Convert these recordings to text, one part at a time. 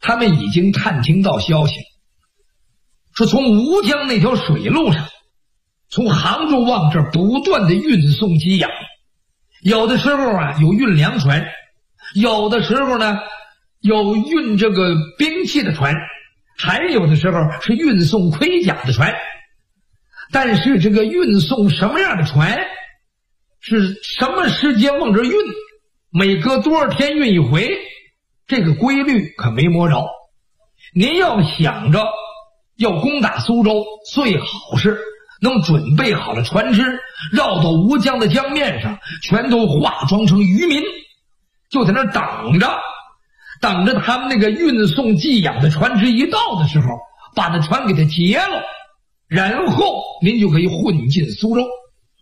他们已经探听到消息了，说从吴江那条水路上，从杭州往这儿不断的运送给养，有的时候啊有运粮船，有的时候呢有运这个兵器的船，还有的时候是运送盔甲的船。但是这个运送什么样的船，是什么时间往这运，每隔多少天运一回，这个规律可没摸着。您要想着要攻打苏州，最好是能准备好了船只，绕到吴江的江面上，全都化妆成渔民，就在那等着他们那个运送寄养的船只一到的时候，把那船给它劫了，然后您就可以混进苏州。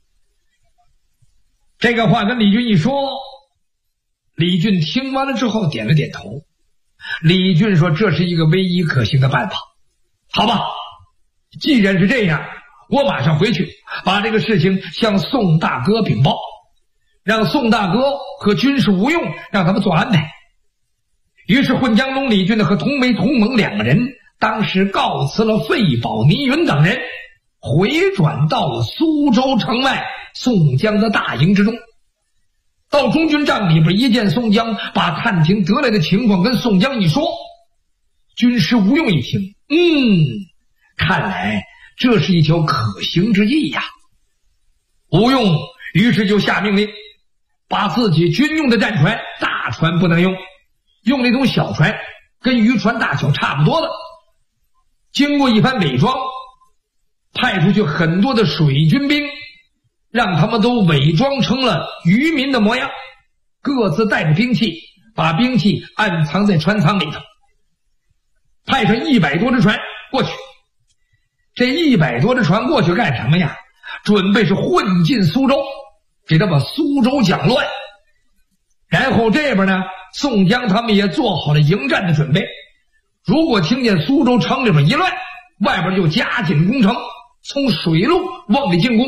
这个话跟李俊一说，李俊听完了之后点了点头。李俊说这是一个唯一可行的办法。好吧，既然是这样，我马上回去把这个事情向宋大哥禀报，让宋大哥和军师吴用让他们做安排。于是混江东李俊和同梅同盟两个人当时告辞了费宝、倪云等人，回转到了苏州城外宋江的大营之中。到中军帐里边一见宋江，把探听得来的情况跟宋江一说，军师吴用一听，看来这是一条可行之计呀。吴用于是就下命令，把自己军用的战船，大船不能用，用那种小船，跟渔船大小差不多的，经过一番伪装，派出去很多的水军兵，让他们都伪装成了渔民的模样，各自带着兵器，把兵器暗藏在船舱里头，派上100多只船过去。这100多只船过去干什么呀？准备是混进苏州，给他把苏州搅乱。然后这边呢，宋江他们也做好了迎战的准备，如果听见苏州城里边一乱，外边就加紧攻城，从水路往里进攻。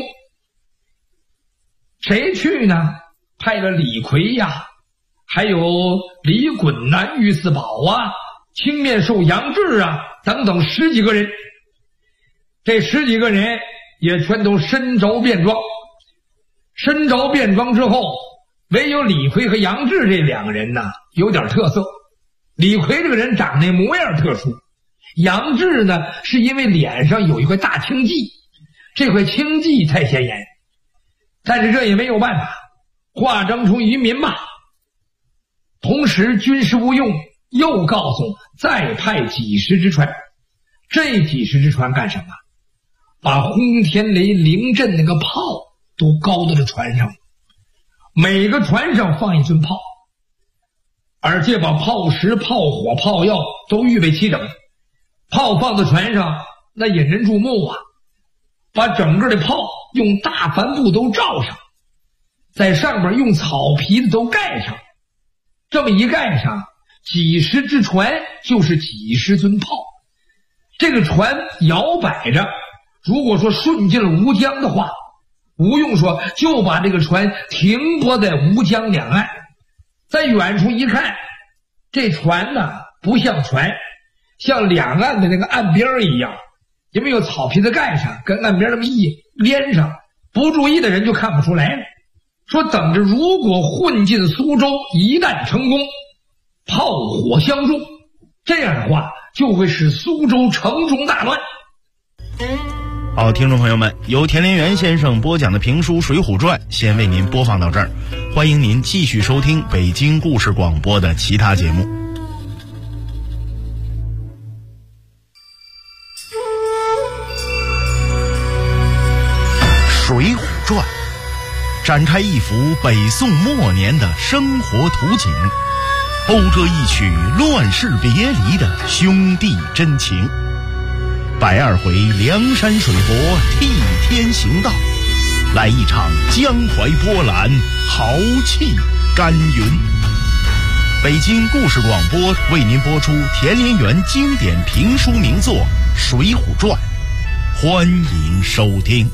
谁去呢？派了李逵呀，还有李衮呐、玉四宝啊、青面兽杨志啊等等10几个人。这10几个人也全都身着便装，身着便装之后，唯有李逵和杨志这两个人呢有点特色。李逵这个人长那模样特殊，杨志呢是因为脸上有一块大青髻，这块青髻太显眼，但是这也没有办法，化妆成渔民吧。同时军师吴用又告诉再派几十只船，这几十只船干什么？把轰天雷灵阵那个炮都高到了船上，每个船上放一尊炮，而且把炮石、炮火、炮药都预备齐整，炮放在船上那引人注目啊。把整个的炮用大帆布都罩上，在上面用草皮子都盖上，这么一盖上，几十只船就是几十尊炮。这个船摇摆着，如果说顺进了吴江的话，吴用说就把这个船停泊在吴江两岸。在远处一看，这船呢不像船，像两岸的那个岸边一样，因为有草皮子盖上，跟岸边那么一连上，不注意的人就看不出来了。说等着如果混进苏州，一旦成功，炮火相助，这样的话就会使苏州城中大乱。 好，听众朋友们，由田连元先生播讲的评书《水浒传》先为您播放到这儿，欢迎您继续收听北京故事广播的其他节目。《水浒传》展开一幅北宋末年的生活图景，讴歌一曲乱世别离的兄弟真情。102回梁山水泊替天行道，来一场江淮波澜，豪气干云。北京故事广播为您播出田连元经典评书名作《水浒传》，欢迎收听。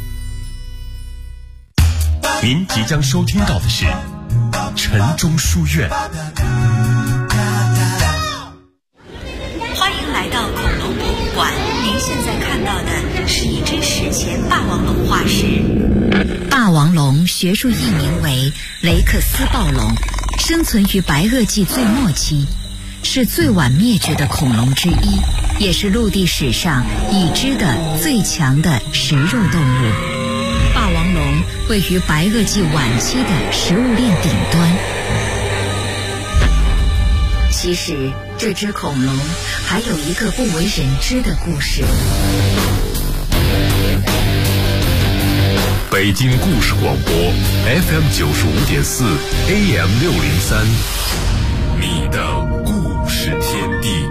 您即将收听到的是陈中书院。 现在看到的是一只史前霸王龙化石。霸王龙学术译名为雷克斯暴龙，生存于白垩纪最末期，是最晚灭绝的恐龙之一，也是陆地史上已知的最强的食肉动物。霸王龙位于白垩纪晚期的食物链顶端。其实这只恐龙还有一个不为人知的故事。 北京故事广播 FM 95.4 AM 603，你的故事天地。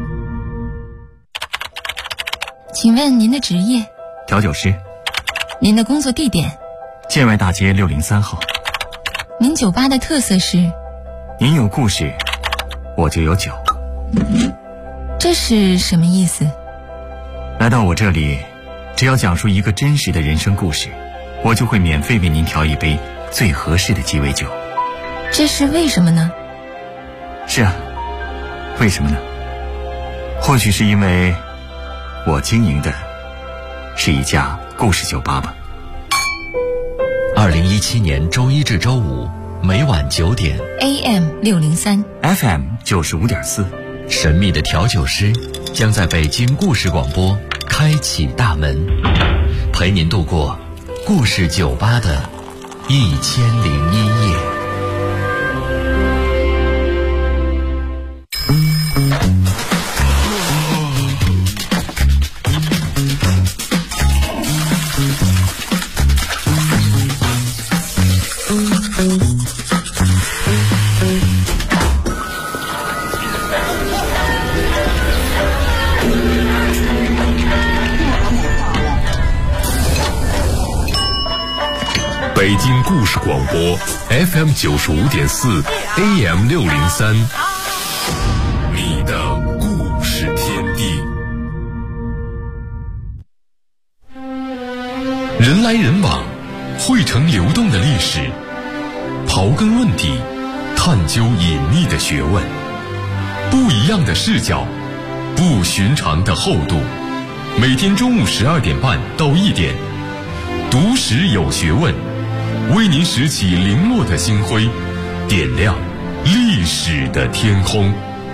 请问您的职业？ 调酒师。 您的工作地点？ 建外大街603号。 您酒吧的特色是？ 您有故事，我就有酒。 这是什么意思？ 来到我这里，只要讲述一个真实的人生故事，我就会免费为您调一杯最合适的鸡尾酒。 这是为什么呢？ 是啊，为什么呢？或许是因为我经营的是一家故事酒吧吧。 2017年周一至周五每晚9点 AM 603 FM 95.4， 神秘的调酒师将在北京故事广播开启大门，陪您度过故事酒吧的1001夜。 北京故事广播 FM 95.4 AM 603，你的故事天地。人来人往，汇成流动的历史，刨根问底，探究隐秘的学问，不一样的视角，不寻常的厚度。每天中午12点半到1点，读史有学问，为您拾起零落的星辉，点亮历史的天空。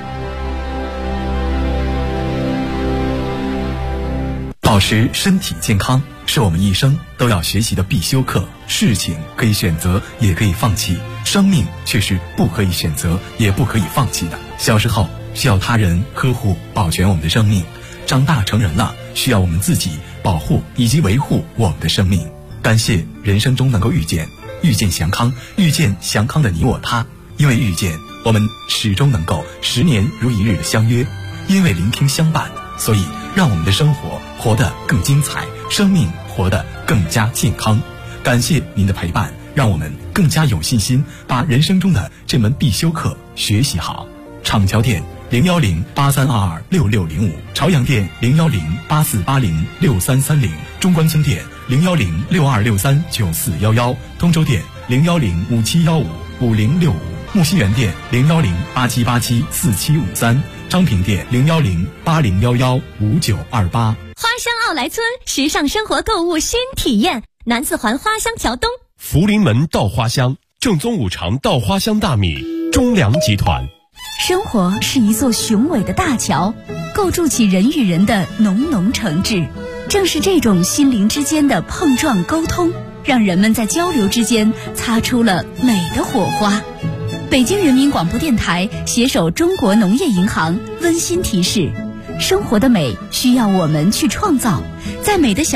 保持身体健康是我们一生都要学习的必修课。事情可以选择，也可以放弃，生命却是不可以选择，也不可以放弃的。小时候需要他人呵护保全我们的生命，长大成人了需要我们自己保护以及维护我们的生命。感谢人生中能够遇见祥康，遇见祥康的你我他。因为遇见，我们始终能够10年如一日的相约；因为聆听相伴，所以让我们的生活活得更精彩，生命活得更加健康。感谢您的陪伴，让我们更加有信心把人生中的这门必修课学习好。厂桥店01083226605，朝阳店01084806330，中关村店01062639411，通州店01057155065，木樨园店01087874753，昌平店01080115928。 花乡奥莱村时尚生活购物新体验，南四环花乡桥东， 福临门稻花香，正宗五常稻花香大米，中粮集团。 生活是一座雄伟的大桥，构筑起人与人的浓浓诚挚。正是这种心灵之间的碰撞沟通，让人们在交流之间擦出了美的火花。北京人民广播电台携手中国农业银行温馨提示：生活的美需要我们去创造，在美的小